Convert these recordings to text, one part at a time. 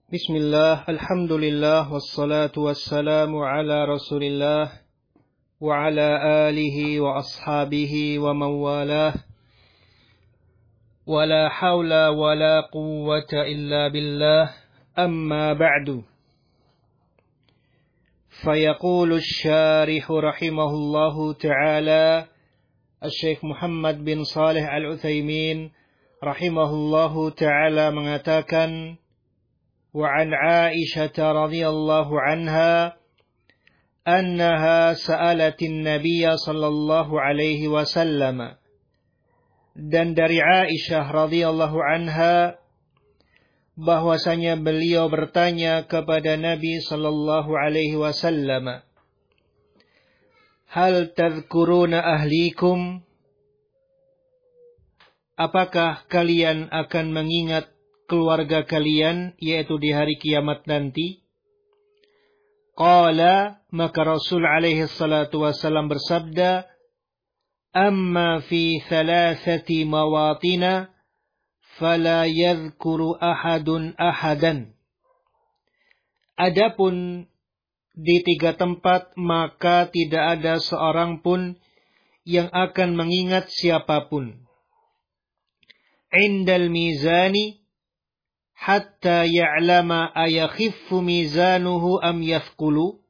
Bismillah, alhamdulillah, wassalatu wassalamu ala rasulillah wa ala alihi wa ashabihi wa mawalah wa la hawla wa la quwwata illa billah amma ba'du. Fayaqulu syarihu rahimahullahu ta'ala Syekh Muhammad bin Salih Al-Utsaimin rahimahullahu ta'ala mengatakan, وعن عائشة رضي الله عنها أنها سألت النبي صلى الله عليه وسلم. Dan dari Aisyah radhiyallahu anha bahwasanya beliau bertanya kepada Nabi sallallahu alaihi wasallam, hal tadhkuruna ahlikum, apakah kalian akan mengingat keluarga kalian, yaitu di hari kiamat nanti? Qala, maka Rasul alaihi salatu wasallam bersabda, amma fi thalathati mawatina fala yadhkuru ahadun ahadan. Adapun di 3 tempat maka tidak ada seorang pun yang akan mengingat siapapun. Indal mizani hatta ya'lama ayakhiffu mizanuhu am yathqulu.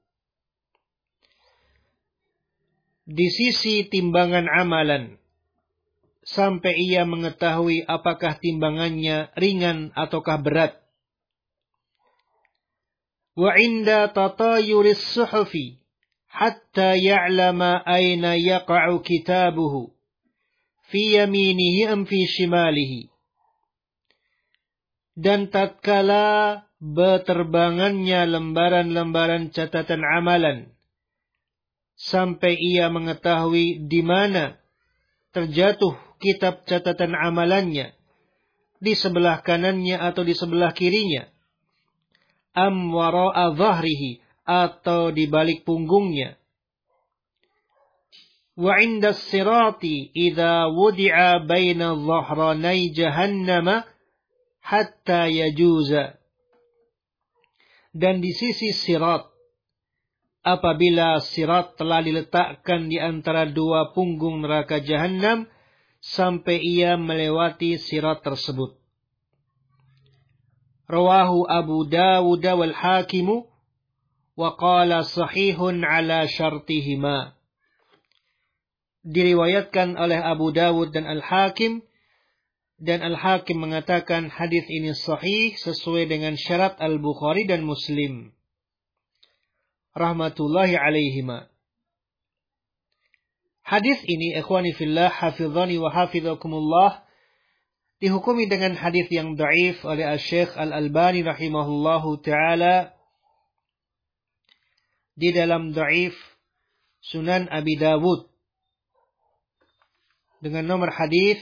Di sisi timbangan amalan, sampai ia mengetahui apakah timbangannya ringan ataukah berat. Wa inda tatayuris suhufi hatta ya'lama aina yaqa'u kitabuhu fi yaminihi am fi shimalihi. Dan tatkala berterbangannya lembaran-lembaran catatan amalan, sampai ia mengetahui di mana terjatuh kitab catatan amalannya, di sebelah kanannya atau di sebelah kirinya, am wara'a dhahrihi, atau di balik punggungnya. Wa 'inda as-sirati idza wudi'a baina dhahranai jahannama hatta yajuza. Dan di sisi sirat, apabila sirat telah diletakkan di antara 2 punggung neraka Jahannam, sampai ia melewati sirat tersebut. Rawahu Abu Dawud wal Hakimu wa qala sahihun ala syartihima. Diriwayatkan oleh Abu Dawud dan Al-Hakim, dan Al-Hakim mengatakan hadis ini sahih sesuai dengan syarat Al-Bukhari dan Muslim rahmatullahi alaihima. Hadis ini, ikhwani fillah, hafizani wa hafizakumullah, dihukumi dengan hadis yang dhaif oleh Syekh Al-Albani rahimahullahu taala di dalam dhaif Sunan Abi Dawud dengan nomor hadis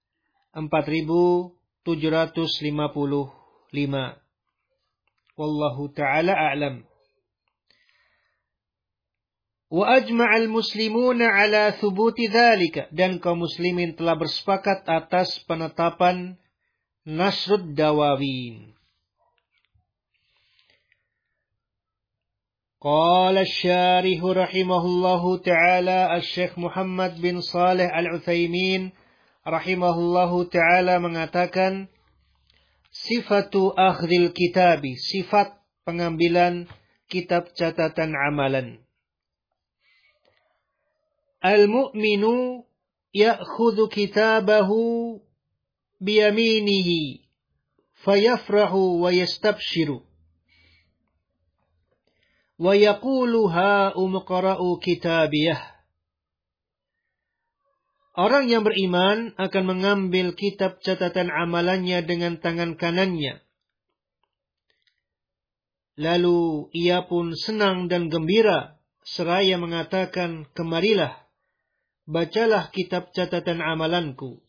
4755. Wallahu ta'ala a'lam. Wa ajma'al muslimuna ala thubuti dhalika. Dan kaum muslimin telah bersepakat atas penetapan Nasrud Dawawin. Qala syarihu rahimahullahu ta'ala Syekh Muhammad bin Salih Al-Utsaimin rahimahullahu ta'ala mengatakan, sifatu akhdhil kitabi, sifat pengambilan kitab catatan amalan. Al-mu'minu ya'khudhu kitabahu biyaminihi fayafrahu wa yastabshiru wa yaqulu ha'um qara'u kitabiyah. Orang yang beriman akan mengambil kitab catatan amalannya dengan tangan kanannya. Lalu ia pun senang dan gembira seraya mengatakan, kemarilah, bacalah kitab catatan amalanku.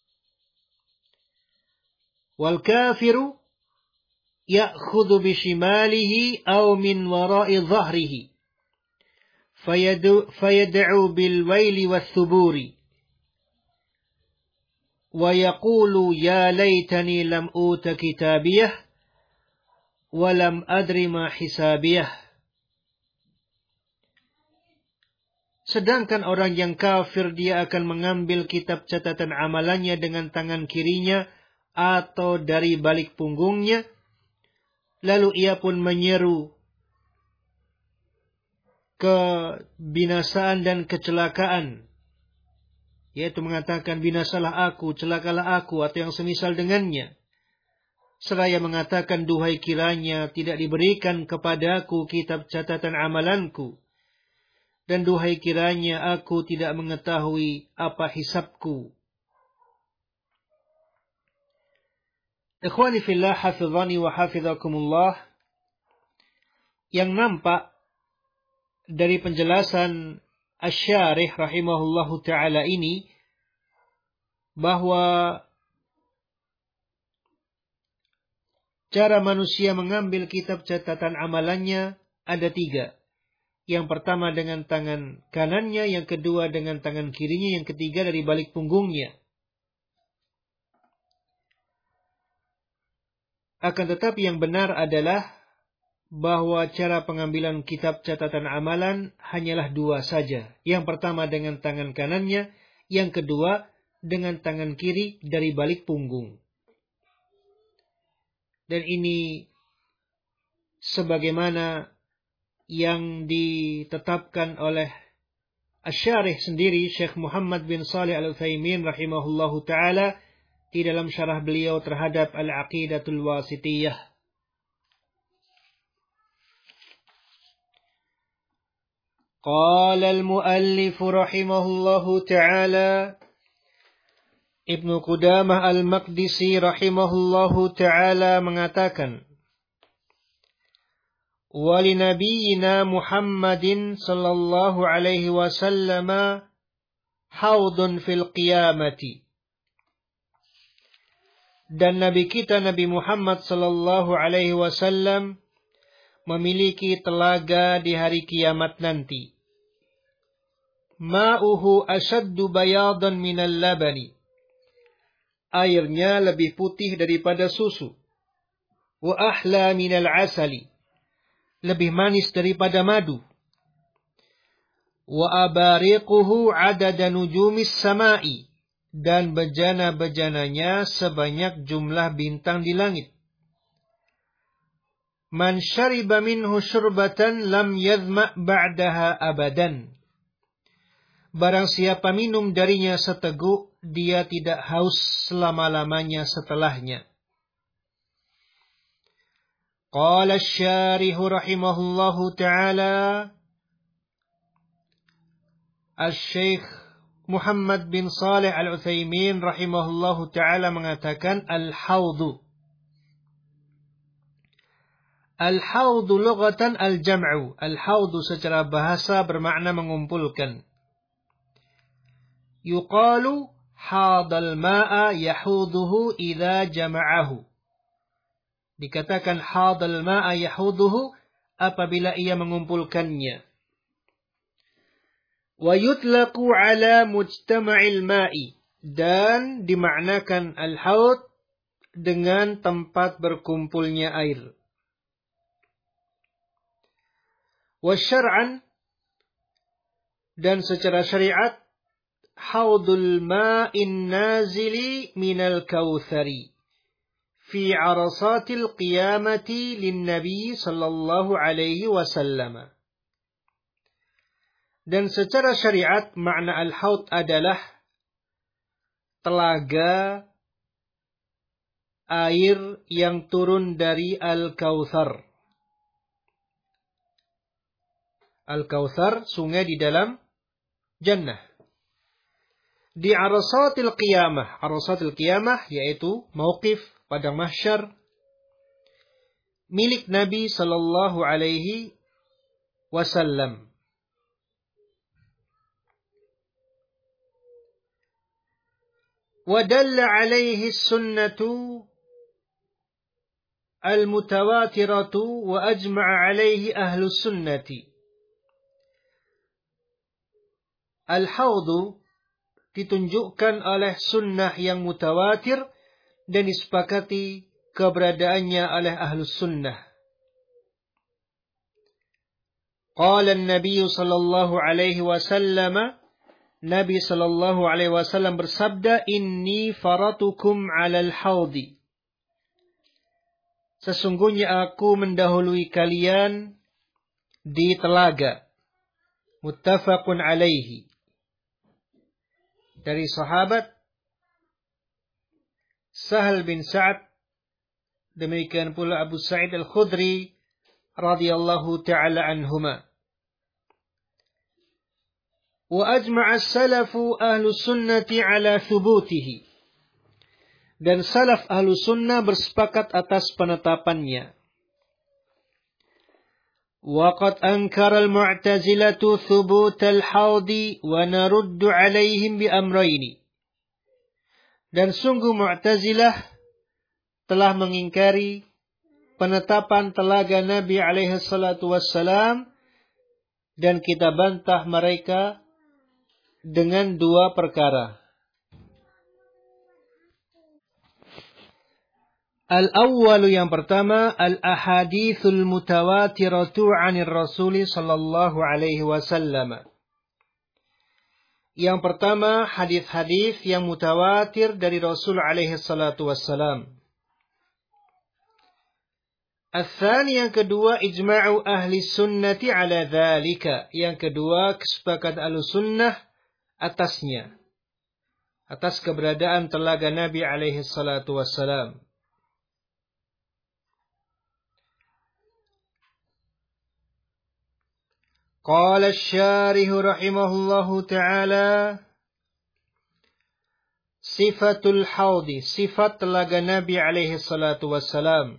Wal kafiru ya'khudhu bishimalihi aw min wara'i dhahrihi fayad'u bil waili wath thuburi wa yaqulu ya laitani lam uta kitabiyah walam adri ma hisabiyah. Sedangkan orang yang kafir, dia akan mengambil kitab catatan amalannya dengan tangan kirinya atau dari balik punggungnya. Lalu ia pun menyeru kebinasaan dan kecelakaan, yaitu mengatakan, binasalah aku, celakalah aku, atau yang semisal dengannya. Seraya mengatakan, duhai kiranya tidak diberikan kepadaku kitab catatan amalanku, dan duhai kiranya aku tidak mengetahui apa hisabku. Ikhwani fillah, hafizani wa hafizakumullah. Yang nampak dari penjelasan Asy-Syarih rahimahullahu ta'ala ini, bahwa cara manusia mengambil kitab catatan amalannya ada 3. Yang pertama dengan tangan kanannya, yang kedua dengan tangan kirinya, yang ketiga dari balik punggungnya. Akan tetapi yang benar adalah bahwa cara pengambilan kitab catatan amalan hanyalah 2 saja. Yang pertama dengan tangan kanannya, yang kedua dengan tangan kiri dari balik punggung. Dan ini sebagaimana yang ditetapkan oleh Asy-Syarih sendiri, Syekh Muhammad bin Shalih Al-Utsaimin rahimahullahu ta'ala, di dalam syarah beliau terhadap Al-Aqidatul Wasithiyah. Qala al-muallif rahimahullahu ta'ala, Ibnu Qudamah Al-Maqdisi rahimahullahu ta'ala mengatakan, وَلِنَبِيِّنَا مُحَمَّدٍ صَلَّى اللَّهُ عَلَيْهِ وَسَلَّمَ حَوْضٌ فِي الْقِيَامَةِ. Dan Nabi kita Nabi Muhammad sallallahu alaihi wasallam memiliki telaga di hari kiamat nanti. Ma'uhu ashaddu bayadan minal labani. Airnya lebih putih daripada susu. Wa ahla minal asali. Lebih manis daripada madu. Wa abariquhu adada nujumis sama'i. Dan bejana-bejananya sebanyak jumlah bintang di langit. Man syariba minhu syurbatan lam yadhma' ba'daha abadan. Barang siapa minum darinya seteguk, dia tidak haus selama-lamanya setelahnya. Qala asy-syarih rahimahullahu ta'ala, Asy-Syaikh Muhammad bin Shalih Al-Utsaimin rahimahullahu ta'ala mengatakan, Al-Hawdu. Al-Hawdu lughatan al-jam'u. Al-Hawdu secara bahasa bermakna mengumpulkan. Yuqalu hadal ma'a yahuduhu idza jama'ahu. Dikatakan hadal ma'a yahuduhu apabila ia mengumpulkannya. Wa yutlaqu ala mujtama'il ma'i. Dan dimaknakan al-hawd dengan tempat berkumpulnya air. Wa syar'an, dan secara syariat, haudul ma'in nazili minal kautsari fi arasatil qiyamati lin nabi sallallahu alaihi wasallam. Dan secara syariat makna al-haud adalah telaga air yang turun dari Al-Kautsar. Al-Kautsar, sungai di dalam jannah. Di arasatil qiyamah. Arasatil qiyamah yaitu mauqif padang mahsyar milik Nabi sallallahu alaihi wasallam. ودل عليه السنة المتواترة وأجمع عليه أهل السنة. Al-Hawdu ditunjukkan oleh sunnah yang mutawatir dan disepakati keberadaannya oleh ahlus sunnah. Qala an-nabiy sallallahu alaihi wasallam, Nabi sallallahu alaihi wasallam bersabda, inni faratukum 'alal haudi. Sesungguhnya aku mendahului kalian di telaga. Muttafaqun alaihi. Dari sahabat Sahal bin Sa'ad, demikian pula Abu Sa'id Al-Khudri radhiyallahu ta'ala anhuma. Wa ajma'a as-salafu ahlu sunnati ala thubutihi. Dan salaf ahlu sunnah bersepakat atas penetapannya. Wa qad ankara al-mu'tazilatu thubut al-hawdi wa naruddu alaihim bi amrayni. Dan sungguh Mu'tazilah telah mengingkari penetapan telaga Nabi alaihi salatu wassalam, dan kita bantah mereka dengan dua perkara. Al-awwalu, yang pertama, al-ahadithul mutawatiratu 'anir Rasul sallallahu alaihi wasallam. Yang pertama, hadis-hadis yang mutawatir dari Rasul alaihi salatu wassalam. Al-thani, yang kedua, ijma'u ahli sunnati ala dhalika. Yang kedua, kesepakatan ahli sunnah atasnya. Atas keberadaan telaga Nabi alaihi salatu wassalam. Qala asy-syarih rahimahullahu ta'ala, sifatul haudi, sifat telaga Nabi alaihi salatu wassalam.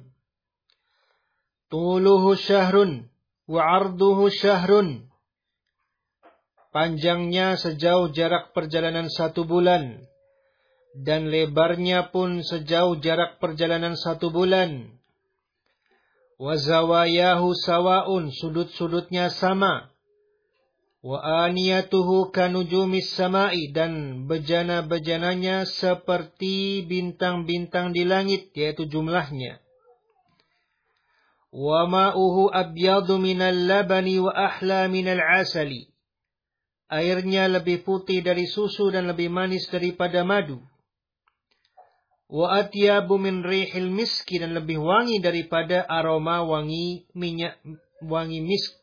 Tuluhu syahrun wa arduhu syahrun. Panjangnya sejauh jarak perjalanan 1 bulan. Dan lebarnya pun sejauh jarak perjalanan 1 bulan. Wa zawayahu sawaun, sudut-sudutnya sama. Wa aniyatuhu kanujumis samai, dan bejana-bejananya seperti bintang-bintang di langit, yaitu jumlahnya. Wa ma'uhu abyadu minal labani wa ahla minal asali. Airnya lebih putih dari susu dan lebih manis daripada madu. Wa atyabu min rihil miski, dan lebih wangi daripada aroma wangi minyak wangi misk.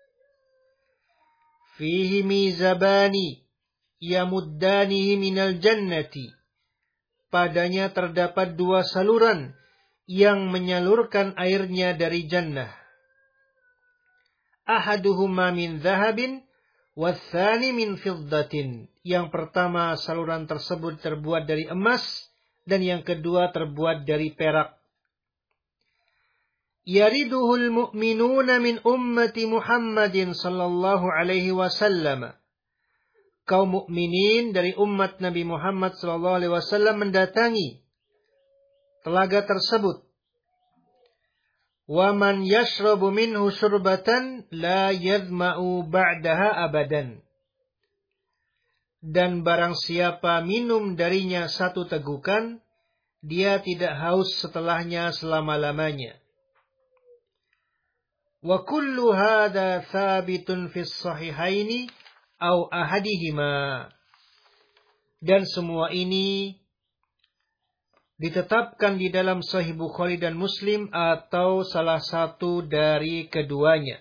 Fihi mizabani yamuddanihi minal jannati. Padanya terdapat 2 saluran yang menyalurkan airnya dari jannah. Ahaduhuma min dhahabin wathani min fiddatin. Yang pertama, saluran tersebut terbuat dari emas, dan yang kedua terbuat dari perak. Yariduhul mu'minuna min ummati Muhammadin sallallahu alaihi wasallam. Kaum mukminin dari umat Nabi Muhammad sallallahu alaihi wasallam mendatangi telaga tersebut. Wa man yashrabu minhu syurbatan la yadma'u ba'daha abadan. Dan barang siapa minum darinya 1 tegukan, dia tidak haus setelahnya selama-lamanya. Wa kullu hadha thabitun fis sahihaini aw ahadihima. Dan semua ini ditetapkan di dalam Sahih Bukhari dan Muslim atau salah satu dari keduanya.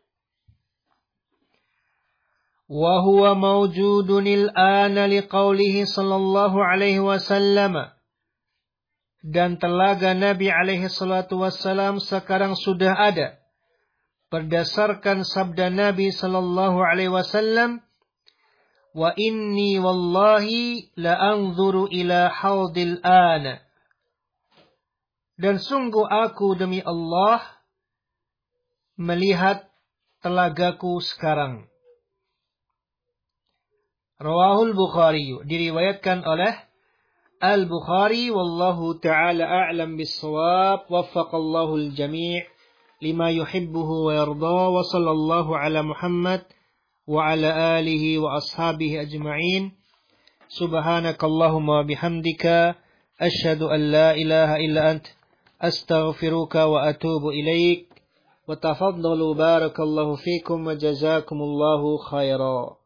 Wa huwa mawjudun al-ana liqaulihi sallallahu alaihi wasallam. Dan telaga Nabi alaihi salatu wassalam sekarang sudah ada berdasarkan sabda Nabi sallallahu alaihi wasallam, wa inni wallahi la anzuru ila haudil ana. Dan sungguh aku demi Allah melihat telagaku sekarang. Rawahul Bukhari, diriwayatkan oleh Al-Bukhari, wallahu ta'ala a'lam bis-shawab, waffaqallahu al-jami' lima yuhibbuhu wa yarda, wa sallallahu ala Muhammad wa ala alihi wa ashabihi ajma'in. Subhanakallahumma wa bihamdika asyhadu an la ilaha illa ant astaghfiruka wa atubu ilaik. wa tafaddalu barakallahu fikum wa jazakumullahu khaira.